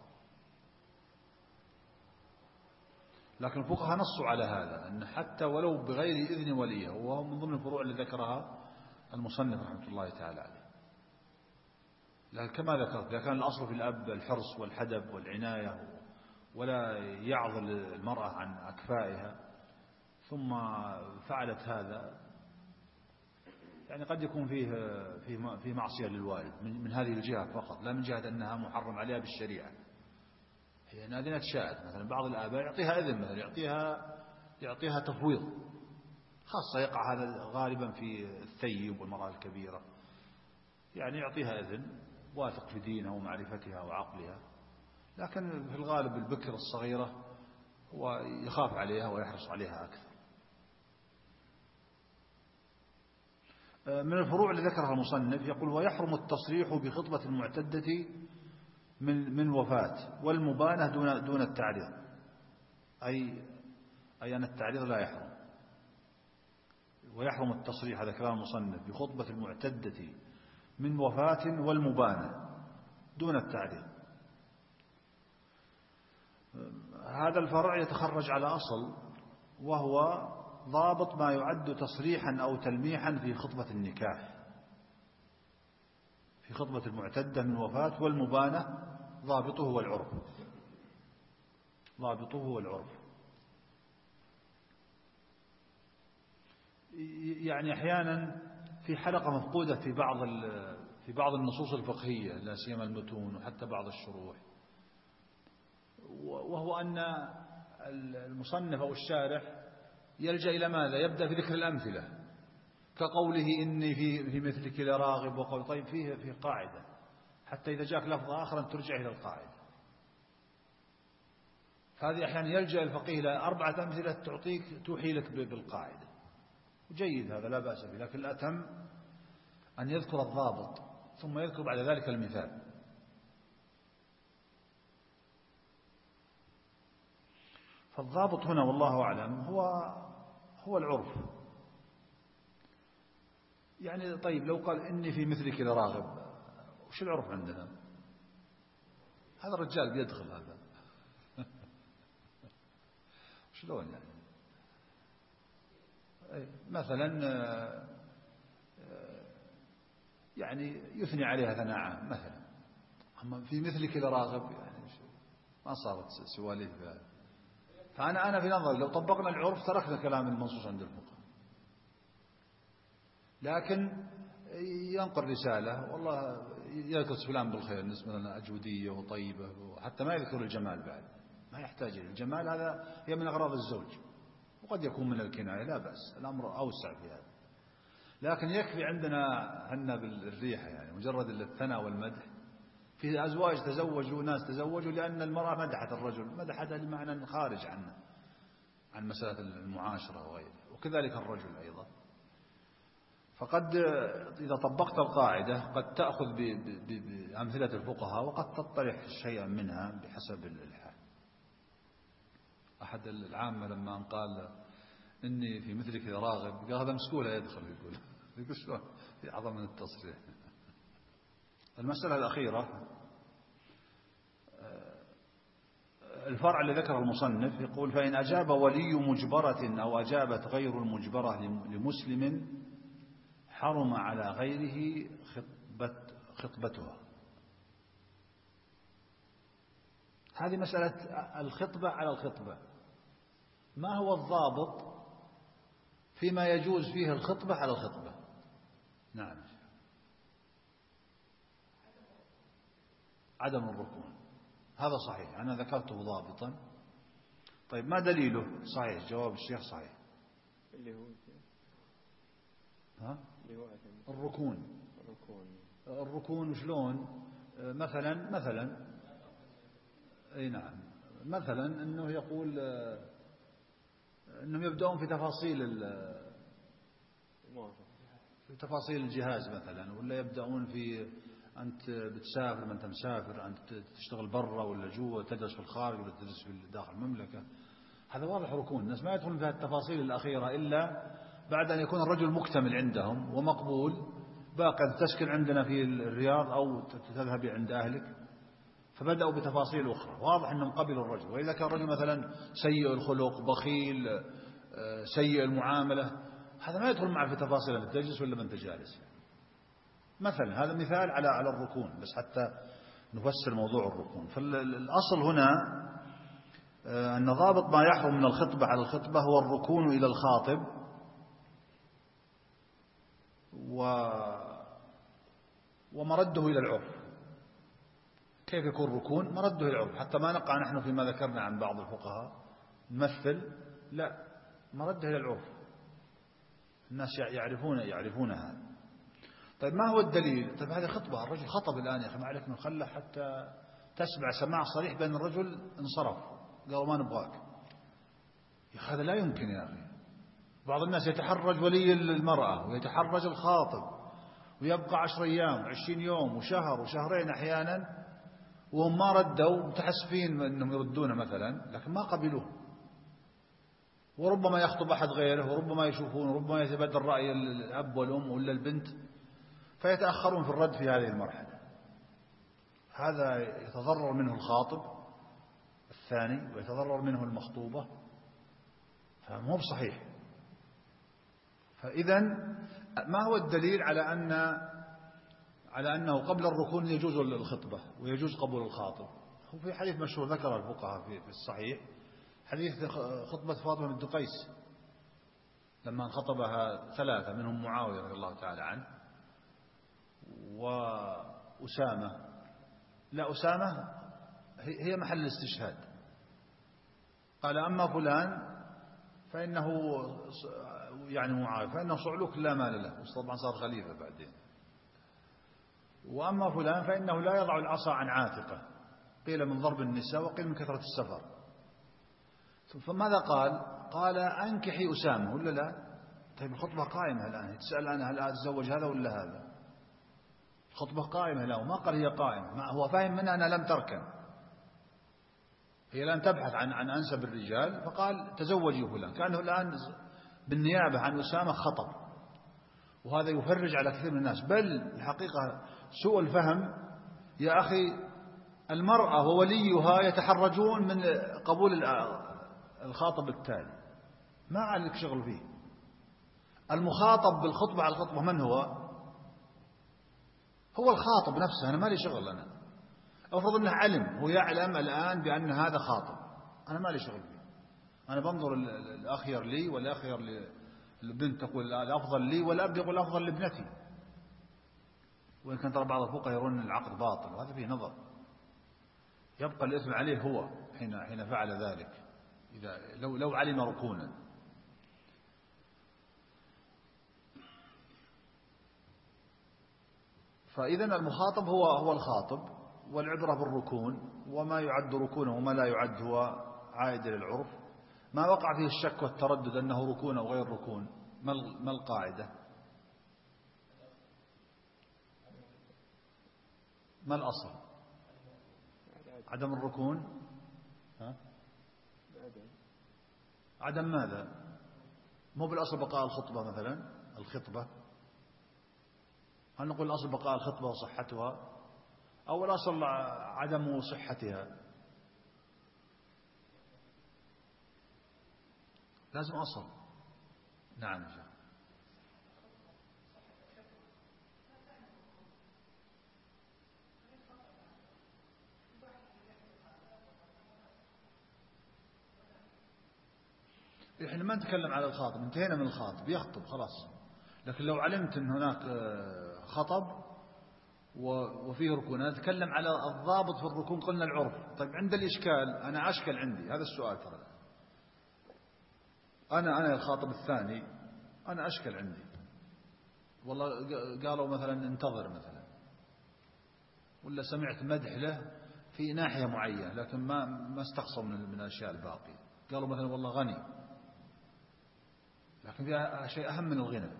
لكن الفقهاء نصوا على هذا، أن حتى ولو بغير إذن وليه، وهو من ضمن الفروع اللي ذكرها المصنف رحمة الله تعالى عليه. لكن كما ذكرت، إذا كان الأصل في الأب الحرص والحدب والعناية ولا يعضل المرأة عن أكفائها ثم فعلت هذا، يعني قد يكون فيه معصية للوالد من هذه الجهة فقط، لا من جهة أنها محرم عليها بالشريعة. هي إن أذنت شاءت، مثلا بعض الآباء يعطيها إذن، مثلا يعطيها تفويض، خاصة يقع هذا غالبا في الثيب والمرأة الكبيرة، يعني يعطيها إذن واثق في دينها ومعرفتها وعقلها، لكن في الغالب البكر الصغيرة هو يخاف عليها ويحرص عليها أكثر. من الفروع اللي ذكرها المصنف يقول: ويحرم التصريح بخطبة المعتدة من وفاة والمبانة دون التعريض، أي أن التعريض لا يحرم. ويحرم التصريح، هذا كلام المصنف، بخطبة المعتدة من وفاة والمبانة دون التعريض. هذا الفرع يتخرج على أصل، وهو ضابط ما يعد تصريحا أو تلميحا في خطبة النكاح. في خطبة المعتدة من وفاة والمبانة ضابطه هو العرف، ضابطه هو العرف. يعني أحيانا في حلقة مفقودة في بعض النصوص الفقهية، لا سيما المتون وحتى بعض الشروح، وهو أن المصنف أو الشارح يلجأ إلى ماذا؟ يبدأ في ذكر الأمثلة، كقوله إني في مثلك لراغب، وقول طيب فيه قاعدة، حتى إذا جاءك لفظ آخر أن ترجع إلى القاعدة. فهذه أحيانا يلجأ الفقيه إلى 4 أمثلة توحي لك بالقاعدة، جيد، هذا لا بأس به، لكن الأتم أن يذكر الضابط ثم يذكر بعد ذلك المثال. فالضابط هنا والله أعلم هو العرف. يعني طيب لو قال إني في مثلك لراغب، وش العرف عندنا؟ هذا الرجال بيدخل هذا شلون يعني؟ مثلا يعني يثني عليها ثناء مثلا، أما في مثلك لراغب يعني ما صارت سواليف. فأنا في نظري لو طبقنا العرف تركنا كلام المنصوص عند الفقهاء، لكن ينقل رسالة والله يذكر فلان بالخير، نسبة لنا أجودية وطيبة، وحتى ما يذكر الجمال بعد، ما يحتاج إلى الجمال، هذا هي من أغراض الزوج، وقد يكون من الكناية، لا بأس، الأمر أوسع في هذا. لكن يكفي عندنا بالريحة، يعني مجرد الثناء والمدح. في أزواج تزوجوا، ناس تزوجوا لأن المرأة مدحت الرجل، مدحتها لمعنى خارج عن مسألة المعاشرة وغيره، وكذلك الرجل أيضا. فقد إذا طبقت القاعدة قد تأخذ بأمثلة الفقهاء، وقد تطرح شيئا منها بحسب الحال. أحد العامة لما قال إني في مثلك راغب، قال هذا مسكولة يدخل، يقول شلون في أعظم من التصريح. المسألة الأخيرة، الفرع اللي ذكر المصنف، يقول: فإن أجاب ولي مجبرة أو أجابت غير المجبرة لمسلم حرم على غيره خطبتها. هذه مسألة الخطبة على الخطبة. ما هو الضابط فيما يجوز فيه الخطبة على الخطبة؟ نعم. عدم الركون، هذا صحيح، أنا ذكرته ضابطا. طيب ما دليله؟ صحيح، جواب الشيخ صحيح. اللي هو ها؟ الركون وشلون؟ مثلا اي نعم، مثلا انه يقول انهم يبدأون في تفاصيل الجهاز مثلا، ولا يبدأون في أنت بتسافر، ما أنت مسافر، أنت تشتغل برا ولا جوا، تدرس في الخارج ولا تدرس في داخل المملكة. هذا واضح ركون. الناس ما يدخلون في التفاصيل الأخيرة إلا بعد أن يكون الرجل مكتمل عندهم ومقبول، باقي تسكن عندنا في الرياض أو تذهب عند أهلك، فبدأوا بتفاصيل أخرى. واضح أنهم قبلوا الرجل. وإذا كان الرجل مثلا سيء الخلق، بخيل، سيء المعاملة، هذا ما يدخل معه في تفاصيل أنت تجلس ولا ما أنت جالس. مثلا هذا مثال على الركون، بس حتى نفسر موضوع الركون. فالأصل هنا أن ضابط ما يحرم من الخطبة على الخطبة هو الركون إلى الخاطب، ومرده إلى العرف. كيف يكون ركون؟ مرده إلى العرف، حتى ما نقع نحن فيما ذكرنا عن بعض الفقهاء نمثل، لا، مرده إلى العرف، الناس يعرفون هذا. طيب ما هو الدليل؟ طيب هذه خطبة، الرجل خطب الآن، يا أخي ما عليك من خله حتى تسمع سماع صريح بأن الرجل انصرف، قال ما نبغاك. يا أخي هذا لا يمكن يا أخي. بعض الناس يتحرج ولي المرأة ويتحرج الخاطب، ويبقى 10 أيام 20 يوم وشهر وشهرين أحيانا وهم ما ردوا، متحسفين أنهم يردونه مثلا، لكن ما قبلوه. وربما يخطب أحد غيره، وربما يشوفون، وربما يتبدل رأي الأب والأم ولا البنت، فيتأخرون في الرد في هذه المرحلة. هذا يتضرر منه الخاطب الثاني ويتضرر منه المخطوبة، فمو بصحيح. فإذا ما هو الدليل على أنه قبل الركون يجوز الخطبة ويجوز قبول الخاطب؟ هو في حديث مشهور ذكر الفقهاء في الصحيح، حديث خطبة فاطمة بنت قيس لما خطبها 3 منهم معاوية رضي الله تعالى عنه وأسامة. لا، أسامة هي محل الاستشهاد. قال أما فلان فإنه يعني معاوية فإنه صعلوك لا مال له، طبعا صار خليفة بعدين. وأما فلان فإنه لا يضع العصا عن عاتقه، قيل من ضرب النساء وقيل من كثرة السفر. فماذا قال أنكحي أسامة ولا لا؟ طيب الخطبة قائمة الآن، تسأل أنا هل أتزوج هذا ولا هذا؟ الخطبة قائمة لا، وما قال هي قائمة، هو فاهم منها أنها لم تركن، هي لم تبحث عن أنسب الرجال، فقال تزوجي فلان، كأنه الآن بالنيابة عن أسامة خطب. وهذا يفرج على كثير من الناس، بل الحقيقة سوء الفهم يا أخي، المرأة ووليها يتحرجون من قبول الخاطب التالي، ما عليك شغل فيه. المخاطب بالخطبة على الخطبة من هو؟ هو الخاطب نفسه، أنا ما لي شغل. أنا أفرض أنه علم، هو يعلم الآن بأن هذا خاطب، أنا ما لي شغل فيه. أنا بنظر الأخير لي والأخير للبنت تقول الأفضل لي، والأب يقول الأفضل لابنتي، وإن كان ترى بعض الفقهاء يرون العقد باطل، وهذا فيه نظر. يبقى الإثم عليه هو حين فعل ذلك، إذا لو علم ركونا. فإذا المخاطب هو الخاطب، والعبرة بالركون، وما يعد ركونا وما لا يعد هو عائد للعرف. ما وقع فيه الشك والتردد أنه ركون أو غير ركون، ما القاعدة؟ ما الأصل؟ عدم الركون. عدم ماذا؟ مو بالأصل بقاء الخطبة مثلا، الخطبة، هل نقول الأصل بقاء الخطبة وصحتها، أو الأصل عدم صحتها؟ لازم أصل. نعم. إحنا ما نتكلم على الخاطب، انتهينا من الخاطب يخطب خلاص. لكن لو علمت أن هناك خطب وفيه ركون، أنا أتكلم على الضابط في الركون. قلنا العرف. طيب عند الإشكال أنا أشكل عندي هذا السؤال، ترى أنا الخاطب الثاني أنا أشكل عندي، والله قالوا مثلا انتظر مثلا، ولا سمعت مدح له في ناحية معينة لكن ما استقصوا من الأشياء الباقية. قالوا مثلا والله غني، لكن فيها شيء أهم من الغنى،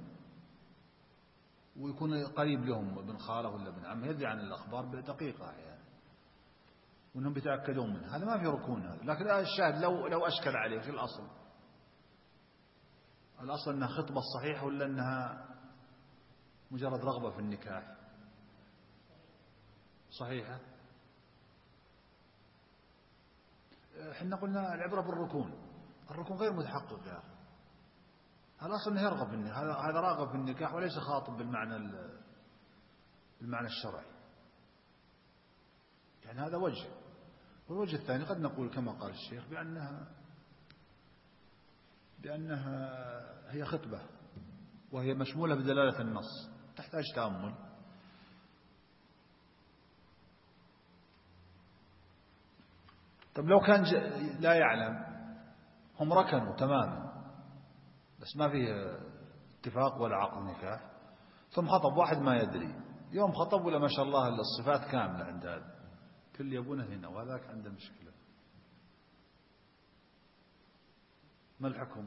ويكون قريب لهم ابن خاله ولا ابن عمه، يدري عن الأخبار بدقيقة يعني، وأنهم بيتأكدون منه. هذا ما في ركون هذا. لكن الشاهد لو أشكل عليه، في الأصل أنها خطبة صحيحة ولا أنها مجرد رغبة في النكاح؟ صحيحة. احنا قلنا العبرة بالركون، الركون غير متحقق يا أخي. الأصل أنه يرغب في النكاح، هذا راغب في النكاح وليس خاطب بالمعنى الشرعي. يعني هذا وجه. والوجه الثاني قد نقول كما قال الشيخ بأنها هي خطبة، وهي مشمولة بدلالة النص، تحتاج تأمل. طب لو كان لا يعلم، هم ركنوا تماما بس ما فيه اتفاق ولا عقد نكاح، ثم خطب واحد ما يدري، يوم خطب ولا ما شاء الله الصفات كاملة عند هذا، كل يبونه هنا وهذاك عنده مشكلة، ما الحكم؟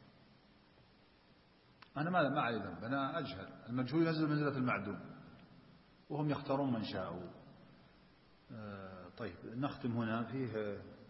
أنا ما علي ذنب، أنا أجهل. المجهول ينزل منزلة المعدوم، وهم يختارون من شاءوا. طيب نختم هنا. فيه